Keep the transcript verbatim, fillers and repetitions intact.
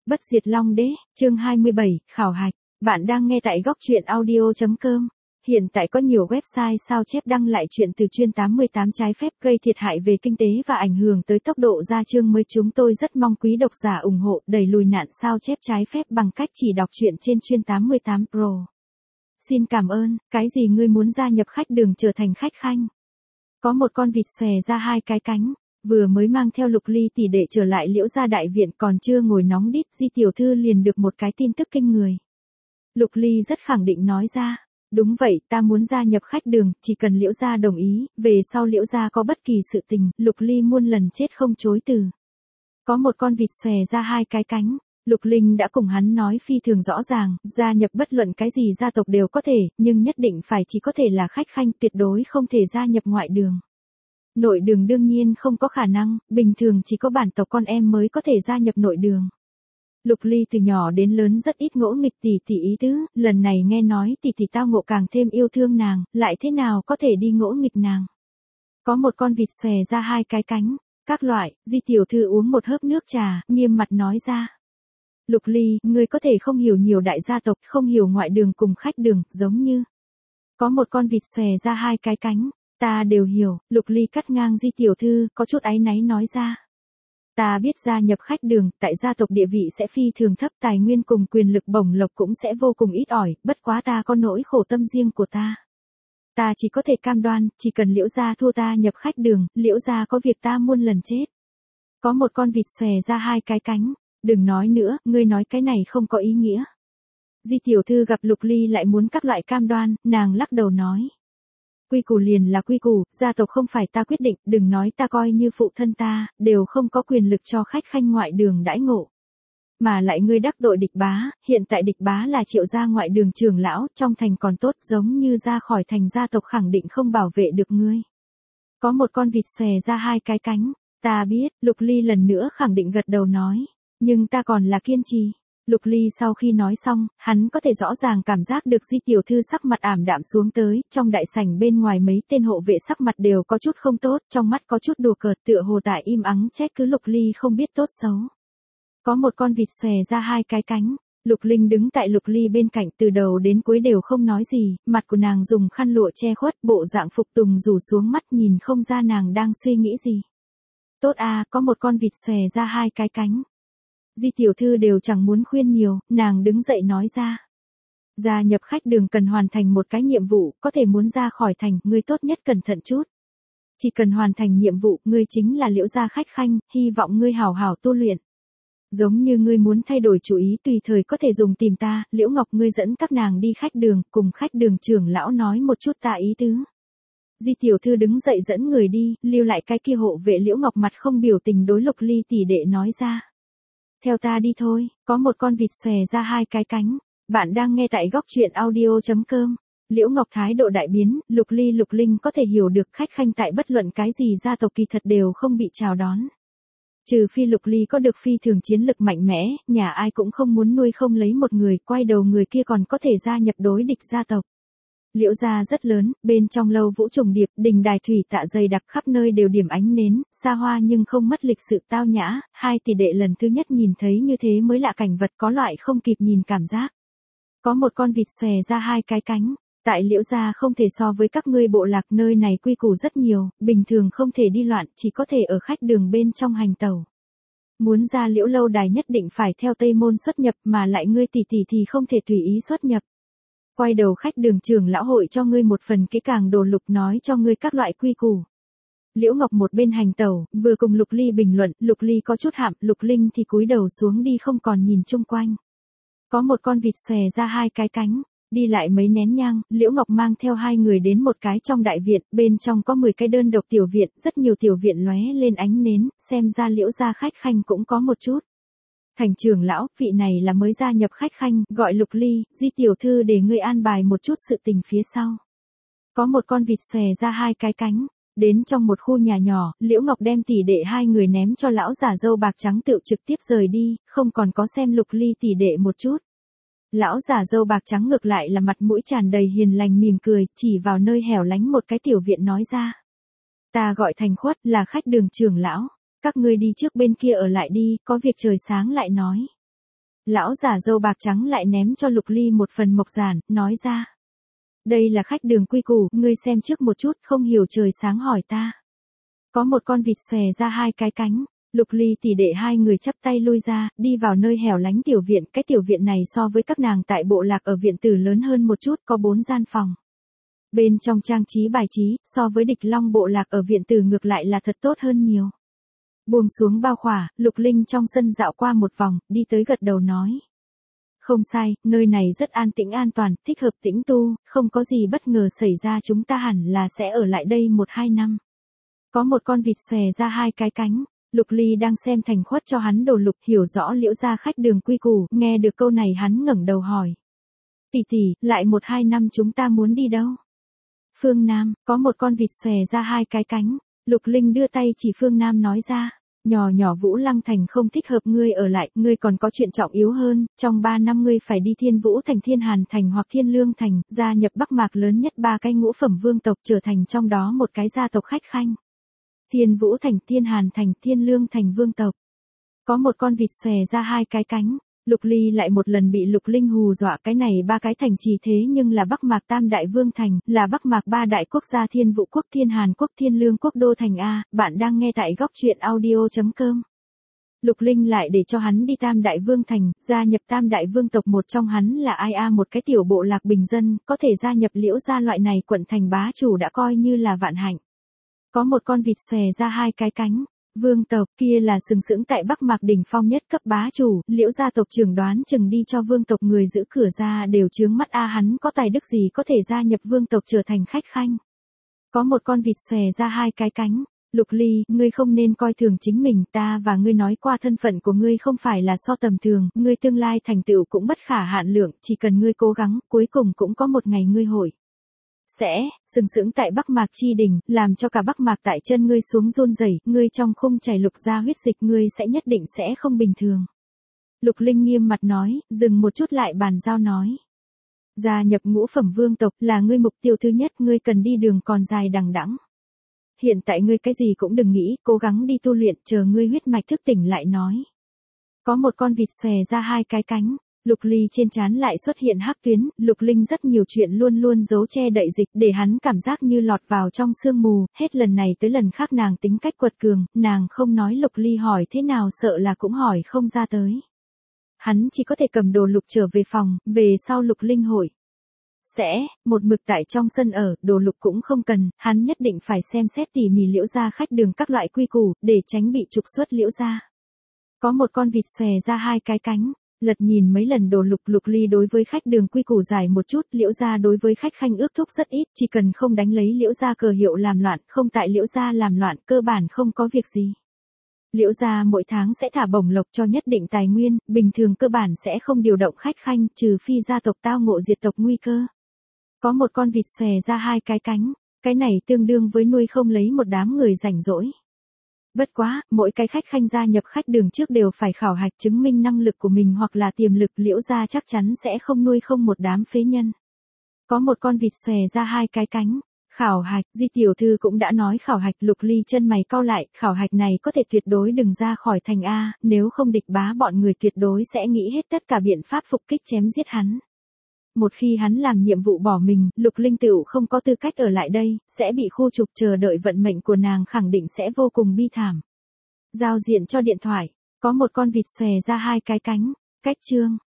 Bất diệt Long Đế, chương hai mươi bảy, khảo hạch. Bạn đang nghe tại góc truyện audio chấm com. Hiện tại có nhiều website sao chép đăng lại chuyện từ chuyên tám mươi tám trái phép gây thiệt hại về kinh tế và ảnh hưởng tới tốc độ ra chương mới. Chúng tôi rất mong quý độc giả ủng hộ đẩy lùi nạn sao chép trái phép bằng cách chỉ đọc truyện trên chuyên tám mươi tám Pro. Xin cảm ơn. Cái gì ngươi muốn gia nhập khách đường trở thành khách khanh? Có một con vịt xòe ra hai cái cánh. Vừa mới mang theo Lục Ly tỷ đệ trở lại Liễu gia đại viện, còn chưa ngồi nóng đít, Di tiểu thư liền được một cái tin tức kinh người. Lục Ly rất khẳng định nói ra, đúng vậy, ta muốn gia nhập khách đường, chỉ cần Liễu gia đồng ý, về sau Liễu gia có bất kỳ sự tình, Lục Ly muôn lần chết không chối từ. Có một con vịt xòe ra hai cái cánh, Lục Linh đã cùng hắn nói phi thường rõ ràng, gia nhập bất luận cái gì gia tộc đều có thể, nhưng nhất định phải chỉ có thể là khách khanh, tuyệt đối không thể gia nhập ngoại đường. Nội đường đương nhiên không có khả năng, bình thường chỉ có bản tộc con em mới có thể gia nhập nội đường. Lục Ly từ nhỏ đến lớn rất ít ngỗ nghịch tỷ tỷ ý tứ, lần này nghe nói tỷ tỷ tao ngộ càng thêm yêu thương nàng, lại thế nào có thể đi ngỗ nghịch nàng. Có một con vịt xòe ra hai cái cánh, các loại, Di tiểu thư uống một hớp nước trà, nghiêm mặt nói ra. Lục Ly, ngươi có thể không hiểu nhiều đại gia tộc, không hiểu ngoại đường cùng khách đường, giống như. Có một con vịt xòe ra hai cái cánh. Ta đều hiểu, Lục Ly cắt ngang Di tiểu thư, có chút áy náy nói ra. Ta biết gia nhập khách đường, tại gia tộc địa vị sẽ phi thường thấp, tài nguyên cùng quyền lực bổng lộc cũng sẽ vô cùng ít ỏi, bất quá ta có nỗi khổ tâm riêng của ta. Ta chỉ có thể cam đoan, chỉ cần Liễu gia thua ta nhập khách đường, Liễu gia có việc ta muôn lần chết. Có một con vịt xòe ra hai cái cánh, đừng nói nữa, ngươi nói cái này không có ý nghĩa. Di tiểu thư gặp Lục Ly lại muốn các loại cam đoan, nàng lắc đầu nói. Quy củ liền là quy củ, gia tộc không phải ta quyết định, đừng nói ta coi như phụ thân ta, đều không có quyền lực cho khách khanh ngoại đường đãi ngộ. Mà lại ngươi đắc tội địch bá, hiện tại địch bá là Triệu gia ngoại đường trưởng lão, trong thành còn tốt, giống như ra khỏi thành gia tộc khẳng định không bảo vệ được ngươi. Có một con vịt xòe ra hai cái cánh, ta biết, Lục Ly lần nữa khẳng định gật đầu nói, nhưng ta còn là kiên trì. Lục Ly sau khi nói xong, hắn có thể rõ ràng cảm giác được Di tiểu thư sắc mặt ảm đạm xuống tới, trong đại sảnh bên ngoài mấy tên hộ vệ sắc mặt đều có chút không tốt, trong mắt có chút đùa cợt, tựa hồ tại im ắng trách cứ Lục Ly không biết tốt xấu. Có một con vịt xòe ra hai cái cánh, Lục Linh đứng tại Lục Ly bên cạnh từ đầu đến cuối đều không nói gì, mặt của nàng dùng khăn lụa che khuất, bộ dạng phục tùng rủ xuống mắt nhìn không ra nàng đang suy nghĩ gì. Tốt à, có một con vịt xòe ra hai cái cánh. Di tiểu thư đều chẳng muốn khuyên nhiều, nàng đứng dậy nói ra. Gia nhập khách đường cần hoàn thành một cái nhiệm vụ, có thể muốn ra khỏi thành, ngươi tốt nhất cẩn thận chút. Chỉ cần hoàn thành nhiệm vụ, ngươi chính là Liễu gia khách khanh, hy vọng ngươi hảo hảo tu luyện. Giống như ngươi muốn thay đổi chủ ý tùy thời có thể dùng tìm ta, Liễu Ngọc ngươi dẫn các nàng đi khách đường, cùng khách đường trưởng lão nói một chút ta ý tứ. Di tiểu thư đứng dậy dẫn người đi, lưu lại cái kia hộ vệ Liễu Ngọc mặt không biểu tình đối Lục Ly tỷ đệ nói ra. Theo ta đi thôi, có một con vịt xòe ra hai cái cánh. Bạn đang nghe tại góc truyện audio chấm com. Liễu Ngọc thái độ đại biến, Lục Ly Lục Linh có thể hiểu được khách khanh tại bất luận cái gì gia tộc kỳ thật đều không bị chào đón. Trừ phi Lục Ly có được phi thường chiến lực mạnh mẽ, nhà ai cũng không muốn nuôi không lấy một người, quay đầu người kia còn có thể gia nhập đối địch gia tộc. Liễu gia rất lớn, bên trong lâu vũ trùng điệp, đình đài thủy tạ dày đặc khắp nơi đều điểm ánh nến, xa hoa nhưng không mất lịch sự tao nhã, hai tỷ đệ lần thứ nhất nhìn thấy như thế mới lạ cảnh vật có loại không kịp nhìn cảm giác. Có một con vịt xòe ra hai cái cánh, tại Liễu gia không thể so với các ngươi bộ lạc, nơi này quy củ rất nhiều, bình thường không thể đi loạn, chỉ có thể ở khách đường bên trong hành tẩu. Muốn ra Liễu lâu đài nhất định phải theo Tây môn xuất nhập, mà lại ngươi tỷ tỷ thì không thể tùy ý xuất nhập. Quay đầu khách đường trưởng lão hội cho ngươi một phần kỹ càng đồ lục nói cho ngươi các loại quy củ. Liễu Ngọc một bên hành tẩu, vừa cùng Lục Ly bình luận, Lục Ly có chút hạm, Lục Linh thì cúi đầu xuống đi không còn nhìn chung quanh. Có một con vịt xòe ra hai cái cánh, đi lại mấy nén nhang, Liễu Ngọc mang theo hai người đến một cái trong đại viện, bên trong có mười cái đơn độc tiểu viện, rất nhiều tiểu viện lóe lên ánh nến, xem ra Liễu gia khách khanh cũng có một chút. Thành trưởng lão, vị này là mới gia nhập khách khanh, gọi Lục Ly, Di tiểu thư để ngươi an bài một chút sự tình phía sau. Có một con vịt xòe ra hai cái cánh, đến trong một khu nhà nhỏ, Liễu Ngọc đem tỷ đệ hai người ném cho lão giả râu bạc trắng tựu trực tiếp rời đi, không còn có xem Lục Ly tỷ đệ một chút. Lão giả râu bạc trắng ngược lại là mặt mũi tràn đầy hiền lành mỉm cười, chỉ vào nơi hẻo lánh một cái tiểu viện nói ra. Ta gọi Thành Khuất, là khách đường trưởng lão. Các ngươi đi trước bên kia ở lại đi, có việc trời sáng lại nói. Lão già râu bạc trắng lại ném cho Lục Ly một phần mộc giản, nói ra. Đây là khách đường quy củ, ngươi xem trước một chút, không hiểu trời sáng hỏi ta. Có một con vịt xòe ra hai cái cánh. Lục Ly tỷ đệ hai người chắp tay lui ra, đi vào nơi hẻo lánh tiểu viện. Cái tiểu viện này so với các nàng tại bộ lạc ở viện tử lớn hơn một chút, có bốn gian phòng. Bên trong trang trí bài trí, so với địch long bộ lạc ở viện tử ngược lại là thật tốt hơn nhiều. Buông xuống bao khỏa, Lục Linh trong sân dạo qua một vòng, đi tới gật đầu nói. Không sai, nơi này rất an tĩnh an toàn, thích hợp tĩnh tu, không có gì bất ngờ xảy ra, chúng ta hẳn là sẽ ở lại đây một hai năm. Có một con vịt xòe ra hai cái cánh. Lục Ly đang xem thành khuất cho hắn đồ lục, hiểu rõ Liễu gia khách đường quy củ, nghe được câu này hắn ngẩng đầu hỏi. Tỷ tỷ, lại một hai năm chúng ta muốn đi đâu? Phương Nam, có một con vịt xòe ra hai cái cánh. Lục Linh đưa tay chỉ Phương Nam nói ra. Nhỏ nhỏ Vũ Lăng Thành không thích hợp ngươi ở lại, ngươi còn có chuyện trọng yếu hơn, trong ba năm ngươi phải đi Thiên Vũ Thành, Thiên Hàn Thành hoặc Thiên Lương Thành, gia nhập Bắc Mạc lớn nhất ba cái ngũ phẩm vương tộc, trở thành trong đó một cái gia tộc khách khanh. Thiên Vũ Thành, Thiên Hàn Thành, Thiên Lương Thành vương tộc. Có một con vịt xòe ra hai cái cánh. Lục Ly lại một lần bị Lục Linh hù dọa, cái này ba cái thành trì thế nhưng là Bắc Mạc Tam Đại Vương Thành, là Bắc Mạc ba đại quốc gia Thiên Vũ Quốc, Thiên Hàn Quốc, Thiên Lương Quốc Đô Thành A, bạn đang nghe tại góc truyện audio chấm com. Lục Linh lại để cho hắn đi Tam Đại Vương Thành, gia nhập Tam Đại Vương tộc, một trong hắn là ai a, một cái tiểu bộ lạc bình dân, có thể gia nhập Liễu gia loại này quận thành bá chủ đã coi như là vạn hạnh. Có một con vịt xòe ra hai cái cánh. Vương tộc kia là sừng sững tại Bắc Mạc đỉnh phong nhất cấp bá chủ, Liễu gia tộc trưởng đoán chừng đi cho vương tộc người giữ cửa ra đều chướng mắt a, hắn có tài đức gì có thể gia nhập vương tộc trở thành khách khanh. Có một con vịt xòe ra hai cái cánh. Lục Ly, ngươi không nên coi thường chính mình, ta và ngươi nói qua thân phận của ngươi không phải là so tầm thường, ngươi tương lai thành tựu cũng bất khả hạn lượng, chỉ cần ngươi cố gắng, cuối cùng cũng có một ngày ngươi hội sẽ sừng sững tại Bắc Mạc chi đỉnh, làm cho cả Bắc Mạc tại chân ngươi xuống run rẩy, ngươi trong khung chảy lục ra huyết dịch, ngươi sẽ nhất định sẽ không bình thường. Lục Linh nghiêm mặt nói, dừng một chút lại bàn giao nói. Gia nhập ngũ phẩm vương tộc là ngươi mục tiêu thứ nhất, ngươi cần đi đường còn dài đằng đẵng. Hiện tại ngươi cái gì cũng đừng nghĩ, cố gắng đi tu luyện, chờ ngươi huyết mạch thức tỉnh lại nói. Có một con vịt xòe ra hai cái cánh. Lục Ly trên trán lại xuất hiện hắc tuyến, Lục Linh rất nhiều chuyện luôn luôn giấu che đậy dịch, để hắn cảm giác như lọt vào trong sương mù, hết lần này tới lần khác nàng tính cách quật cường, nàng không nói Lục Ly hỏi thế nào sợ là cũng hỏi không ra tới. Hắn chỉ có thể cầm đồ lục trở về phòng, về sau Lục Linh hội sẽ một mực tại trong sân ở, đồ lục cũng không cần, hắn nhất định phải xem xét tỉ mỉ Liễu gia khách đường các loại quy củ, để tránh bị trục xuất Liễu gia. Có một con vịt xòe ra hai cái cánh. Lật nhìn mấy lần đồ lục, Lục Ly đối với khách đường quy củ dài một chút, Liễu gia đối với khách khanh ước thúc rất ít, chỉ cần không đánh lấy Liễu gia cờ hiệu làm loạn, không tại Liễu gia làm loạn, cơ bản không có việc gì. Liễu gia mỗi tháng sẽ thả bổng lộc cho nhất định tài nguyên, bình thường cơ bản sẽ không điều động khách khanh, trừ phi gia tộc tao ngộ diệt tộc nguy cơ. Có một con vịt xòe ra hai cái cánh, cái này tương đương với nuôi không lấy một đám người rảnh rỗi. Bất quá, mỗi cái khách khanh gia nhập khách đường trước đều phải khảo hạch chứng minh năng lực của mình hoặc là tiềm lực, Liễu gia chắc chắn sẽ không nuôi không một đám phế nhân. Có một con vịt xòe ra hai cái cánh. Khảo hạch, Di tiểu thư cũng đã nói khảo hạch, Lục Ly chân mày cau lại, khảo hạch này có thể tuyệt đối đừng ra khỏi thành A, nếu không địch bá bọn người tuyệt đối sẽ nghĩ hết tất cả biện pháp phục kích chém giết hắn. Một khi hắn làm nhiệm vụ bỏ mình, Lục Linh tựu không có tư cách ở lại đây, sẽ bị khu trục, chờ đợi vận mệnh của nàng khẳng định sẽ vô cùng bi thảm. Giao diện cho điện thoại, có một con vịt xòe ra hai cái cánh. Cách chương